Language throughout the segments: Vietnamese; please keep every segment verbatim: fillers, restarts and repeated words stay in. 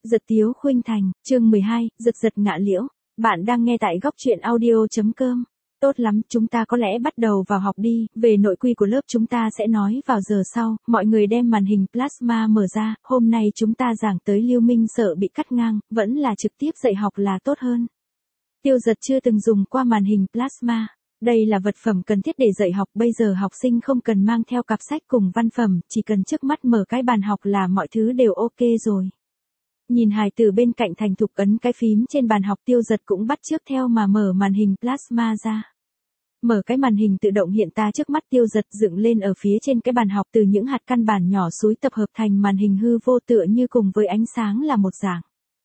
Giật Tiếu Khuynh Thành, chương mười hai, Giật giật ngạ liễu. Bạn đang nghe tại góc truyện audio.com. Tốt lắm, chúng ta có lẽ bắt đầu vào học đi, về nội quy của lớp chúng ta sẽ nói vào giờ sau, mọi người đem màn hình plasma mở ra, hôm nay chúng ta giảng tới Lưu Minh sợ bị cắt ngang, vẫn là trực tiếp dạy học là tốt hơn. Tiêu Giật chưa từng dùng qua màn hình plasma. Đây là vật phẩm cần thiết để dạy học, bây giờ học sinh không cần mang theo cặp sách cùng văn phẩm, chỉ cần trước mắt mở cái bàn học là mọi thứ đều ok rồi. Nhìn hài tử bên cạnh thành thục ấn cái phím trên bàn học, Tiêu Giật cũng bắt chước theo mà mở màn hình plasma ra. Mở cái màn hình tự động hiện ta trước mắt Tiêu Giật dựng lên ở phía trên cái bàn học, từ những hạt căn bản nhỏ xúi tập hợp thành màn hình hư vô tựa như cùng với ánh sáng là một dạng.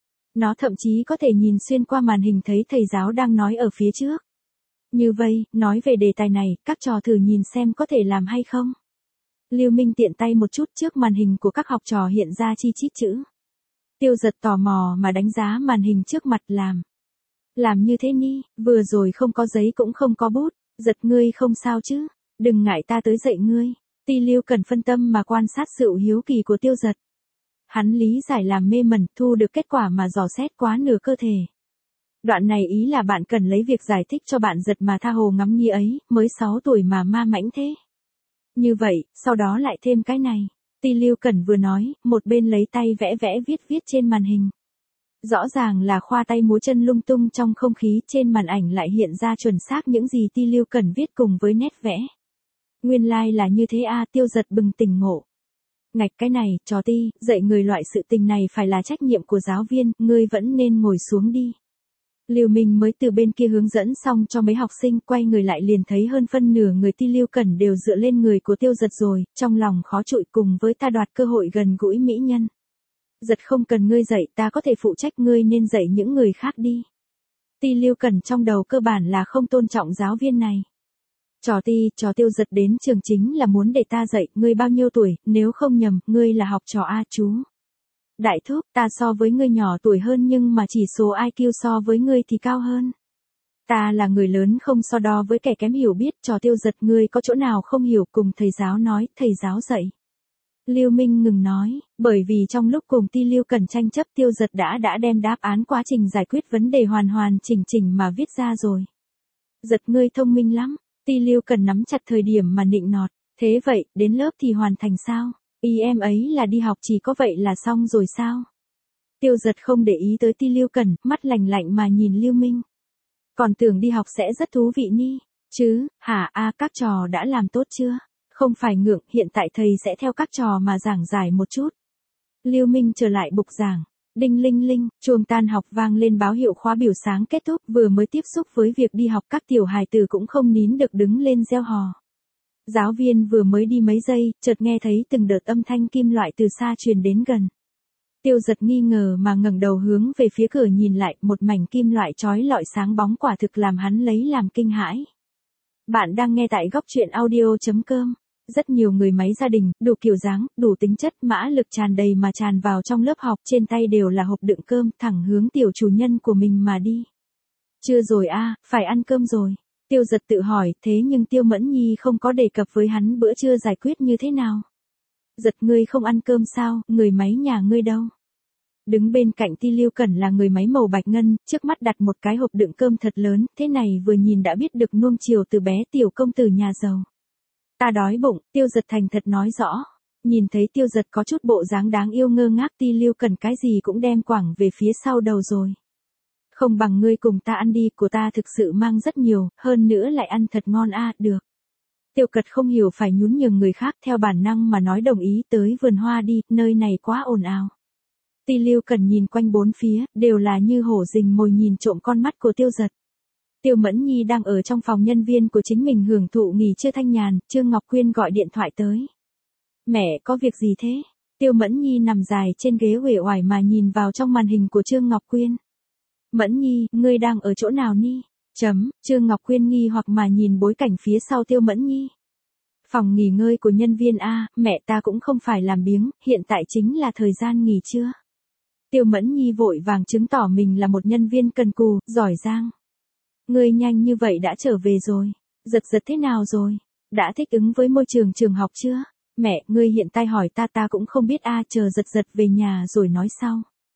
Nó thậm chí có thể nhìn xuyên qua màn hình thấy thầy giáo đang nói ở phía trước. Như vậy, nói về đề tài này, các trò thử nhìn xem có thể làm hay không. Lưu Minh tiện tay một chút, trước màn hình của các học trò hiện ra chi chít chữ. Tiêu Giật tò mò mà đánh giá màn hình trước mặt làm. Làm như thế ni, vừa rồi không có giấy cũng không có bút, Giật ngươi không sao chứ, đừng ngại ta tới dạy ngươi. Ti Lưu cần phân tâm mà quan sát sự hiếu kỳ của Tiêu Giật. Hắn lý giải làm mê mẩn, thu được kết quả mà dò xét quá nửa cơ thể. Đoạn này ý là bạn cần lấy việc giải thích cho bạn Giật mà tha hồ ngắm nghi ấy, mới sáu tuổi mà ma mãnh thế. Như vậy, sau đó lại thêm cái này. Ti Lưu Cẩn vừa nói, một bên lấy tay vẽ vẽ viết viết trên màn hình. Rõ ràng là khoa tay múa chân lung tung trong không khí, trên màn ảnh lại hiện ra chuẩn xác những gì Ti Lưu Cẩn viết cùng với nét vẽ. Nguyên lai like là như thế a, Tiêu Giật bừng tỉnh ngộ. Ngạch cái này, trò Ti, dạy người loại sự tình này phải là trách nhiệm của giáo viên, ngươi vẫn nên ngồi xuống đi. Lưu Minh mới từ bên kia hướng dẫn xong cho mấy học sinh, quay người lại liền thấy hơn phân nửa người Ti Lưu Cẩn đều dựa lên người của Tiêu Giật rồi, trong lòng khó trụi cùng với ta đoạt cơ hội gần gũi mỹ nhân. Giật không cần ngươi dạy, ta có thể phụ trách, ngươi nên dạy những người khác đi. Ti Lưu Cẩn trong đầu cơ bản là không tôn trọng giáo viên này. Trò Ti, trò Tiêu Giật đến trường chính là muốn để ta dạy, ngươi bao nhiêu tuổi, nếu không nhầm, ngươi là học trò A chú. Đại thúc, ta so với ngươi nhỏ tuổi hơn nhưng mà chỉ số i kiu so với ngươi thì cao hơn. Ta là người lớn không so đo với kẻ kém hiểu biết, trò Tiêu Giật ngươi có chỗ nào không hiểu cùng thầy giáo nói, thầy giáo dạy. Lưu Minh ngừng nói, bởi vì trong lúc cùng Ti Lưu Cẩn tranh chấp, Tiêu Giật đã đã đem đáp án quá trình giải quyết vấn đề hoàn hoàn chỉnh chỉnh mà viết ra rồi. Giật ngươi thông minh lắm, Ti Lưu Cẩn nắm chặt thời điểm mà nịnh nọt, thế vậy, đến lớp thì hoàn thành sao? Ý em ấy là đi học chỉ có vậy là xong rồi sao? Tiêu Giật không để ý tới Ti Lưu Cẩn, mắt lạnh lạnh mà nhìn Lưu Minh. Còn tưởng đi học sẽ rất thú vị ni, chứ, hả a à, các trò đã làm tốt chưa? Không phải ngượng, hiện tại thầy sẽ theo các trò mà giảng giải một chút. Lưu Minh trở lại bục giảng. Đinh linh linh, chuông tan học vang lên báo hiệu khóa biểu sáng kết thúc, vừa mới tiếp xúc với việc đi học các tiểu hài tử cũng không nín được đứng lên reo hò. Giáo viên vừa mới đi mấy giây, chợt nghe thấy từng đợt âm thanh kim loại từ xa truyền đến gần. Tiêu Giật nghi ngờ mà ngẩng đầu hướng về phía cửa nhìn lại, một mảnh kim loại chói lọi sáng bóng quả thực làm hắn lấy làm kinh hãi. Bạn đang nghe tại góc truyện audio.com. Rất nhiều người máy gia đình, đủ kiểu dáng, đủ tính chất, mã lực tràn đầy mà tràn vào trong lớp học, trên tay đều là hộp đựng cơm, thẳng hướng tiểu chủ nhân của mình mà đi. Chưa rồi a, phải ăn cơm rồi. Tiêu Giật tự hỏi, thế nhưng Tiêu Mẫn Nhi không có đề cập với hắn bữa trưa giải quyết như thế nào. Giật ngươi không ăn cơm sao, người máy nhà ngươi đâu? Đứng bên cạnh Ti Lưu Cẩn là người máy màu bạch ngân, trước mắt đặt một cái hộp đựng cơm thật lớn, thế này vừa nhìn đã biết được nuông chiều từ bé tiểu công tử nhà giàu. Ta đói bụng, Tiêu Giật thành thật nói rõ. Nhìn thấy Tiêu Giật có chút bộ dáng đáng yêu ngơ ngác, Ti Lưu Cẩn cái gì cũng đem quẳng về phía sau đầu rồi. Không bằng ngươi cùng ta ăn đi, của ta thực sự mang rất nhiều, hơn nữa lại ăn thật ngon a, à, được. Tiêu Cật không hiểu phải nhún nhường người khác, theo bản năng mà nói đồng ý, tới vườn hoa đi, nơi này quá ồn ào. Ti Lưu Cẩn nhìn quanh bốn phía, đều là như hổ rình mồi nhìn trộm con mắt của Tiêu Giật. Tiêu Mẫn Nhi đang ở trong phòng nhân viên của chính mình hưởng thụ nghỉ trưa thanh nhàn, Trương Ngọc Quyên gọi điện thoại tới. Mẹ, có việc gì thế? Tiêu Mẫn Nhi nằm dài trên ghế uể oải mà nhìn vào trong màn hình của Trương Ngọc Quyên. Mẫn Nhi, ngươi đang ở chỗ nào ni? Chấm, Trương Ngọc Quyên nghi hoặc mà nhìn bối cảnh phía sau Tiêu Mẫn Nhi. Phòng nghỉ ngơi của nhân viên A, mẹ ta cũng không phải làm biếng, hiện tại chính là thời gian nghỉ trưa. Tiêu Mẫn Nhi vội vàng chứng tỏ mình là một nhân viên cần cù, giỏi giang. Ngươi nhanh như vậy đã trở về rồi. Giật giật thế nào rồi? Đã thích ứng với môi trường trường học chưa? Mẹ, ngươi hiện tại hỏi ta ta cũng không biết a, chờ giật giật về nhà rồi nói sau.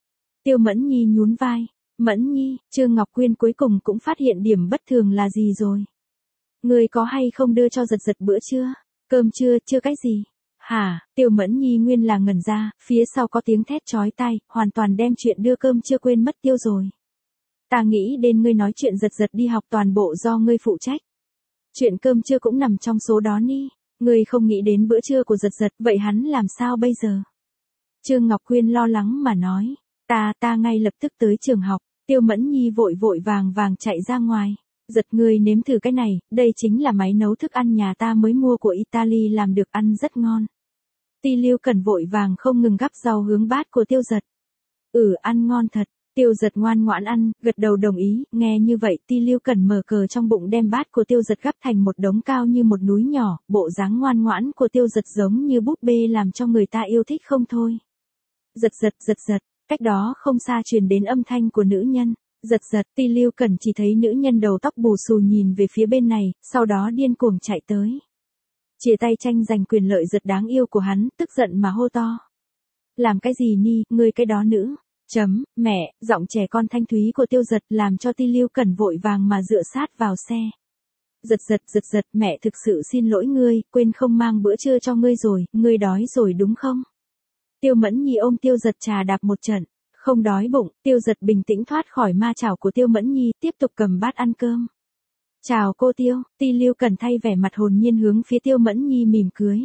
Tiêu Mẫn Nhi nhún vai. Mẫn Nhi, Trương Ngọc Quyên cuối cùng cũng phát hiện điểm bất thường là gì rồi. Ngươi có hay không đưa cho giật giật bữa trưa? Cơm trưa, chưa cái gì? Hả, Tiêu Mẫn Nhi nguyên là ngẩn ra, phía sau có tiếng thét chói tai, hoàn toàn đem chuyện đưa cơm chưa quên mất tiêu rồi. Ta nghĩ đến ngươi nói chuyện giật giật đi học toàn bộ do ngươi phụ trách. Chuyện cơm trưa cũng nằm trong số đó ni. Ngươi không nghĩ đến bữa trưa của giật giật, vậy hắn làm sao bây giờ? Trương Ngọc Quyên lo lắng mà nói. Ta, ta ngay lập tức tới trường học. Tiêu Mẫn Nhi vội vội vàng vàng chạy ra ngoài. Giật ngươi nếm thử cái này, đây chính là máy nấu thức ăn nhà ta mới mua của Italy làm được ăn rất ngon. Ti Lưu Cẩn vội vàng không ngừng gắp rau hướng bát của Tiêu Giật. Ừ, ăn ngon thật. Tiêu Giật ngoan ngoãn ăn, gật đầu đồng ý, nghe như vậy Ti Lưu Cẩn mở cờ trong bụng đem bát của Tiêu Giật gắp thành một đống cao như một núi nhỏ, bộ dáng ngoan ngoãn của Tiêu Giật giống như búp bê làm cho người ta yêu thích không thôi. Giật giật giật giật, cách đó không xa truyền đến âm thanh của nữ nhân. Giật giật, Ti Lưu Cẩn chỉ thấy nữ nhân đầu tóc bù xù nhìn về phía bên này, sau đó điên cuồng chạy tới. Chia tay tranh giành quyền lợi giật đáng yêu của hắn, tức giận mà hô to. Làm cái gì ni, ngươi cái đó nữ. Chấm, mẹ, giọng trẻ con thanh thúy của Tiêu Giật làm cho Ti Lưu Cẩn vội vàng mà dựa sát vào xe. Giật giật giật giật, mẹ thực sự xin lỗi ngươi, quên không mang bữa trưa cho ngươi rồi, ngươi đói rồi đúng không? Tiêu Mẫn Nhi ôm Tiêu Giật trà đạp một trận. Không đói bụng, Tiêu Giật bình tĩnh thoát khỏi ma chảo của Tiêu Mẫn Nhi, tiếp tục cầm bát ăn cơm. Chào cô Tiêu, Ti Lưu Cẩn thay vẻ mặt hồn nhiên hướng phía Tiêu Mẫn Nhi mỉm cười.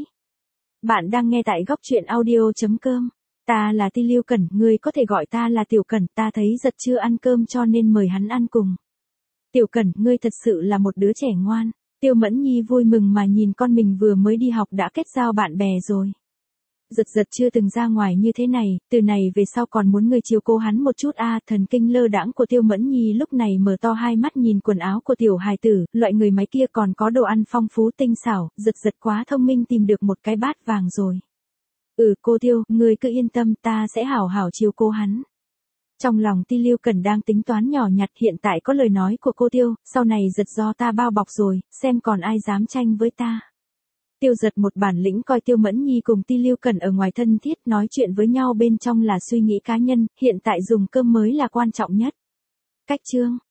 Bạn đang nghe tại góc truyện audio chấm com. Ta là Ti Lưu Cẩn, ngươi có thể gọi ta là Tiểu Cẩn, ta thấy Giật chưa ăn cơm cho nên mời hắn ăn cùng. Tiểu Cẩn, ngươi thật sự là một đứa trẻ ngoan. Tiêu Mẫn Nhi vui mừng mà nhìn con mình vừa mới đi học đã kết giao bạn bè rồi. Giật giật chưa từng ra ngoài như thế này, từ này về sau còn muốn người chiều cô hắn một chút a à, thần kinh lơ đãng của Tiêu Mẫn Nhi lúc này mở to hai mắt nhìn quần áo của tiểu hài tử, loại người máy kia còn có đồ ăn phong phú tinh xảo, giật giật quá thông minh tìm được một cái bát vàng rồi. Ừ cô Tiêu, người cứ yên tâm ta sẽ hảo hảo chiều cô hắn. Trong lòng Ti Lưu Cẩn đang tính toán nhỏ nhặt hiện tại có lời nói của cô Tiêu, sau này giật do ta bao bọc rồi, xem còn ai dám tranh với ta. Tiêu Giật một bản lĩnh coi Tiêu Mẫn Nhi cùng Ti Lưu Cẩn ở ngoài thân thiết nói chuyện với nhau bên trong là suy nghĩ cá nhân, hiện tại dùng cơm mới là quan trọng nhất. Cách chương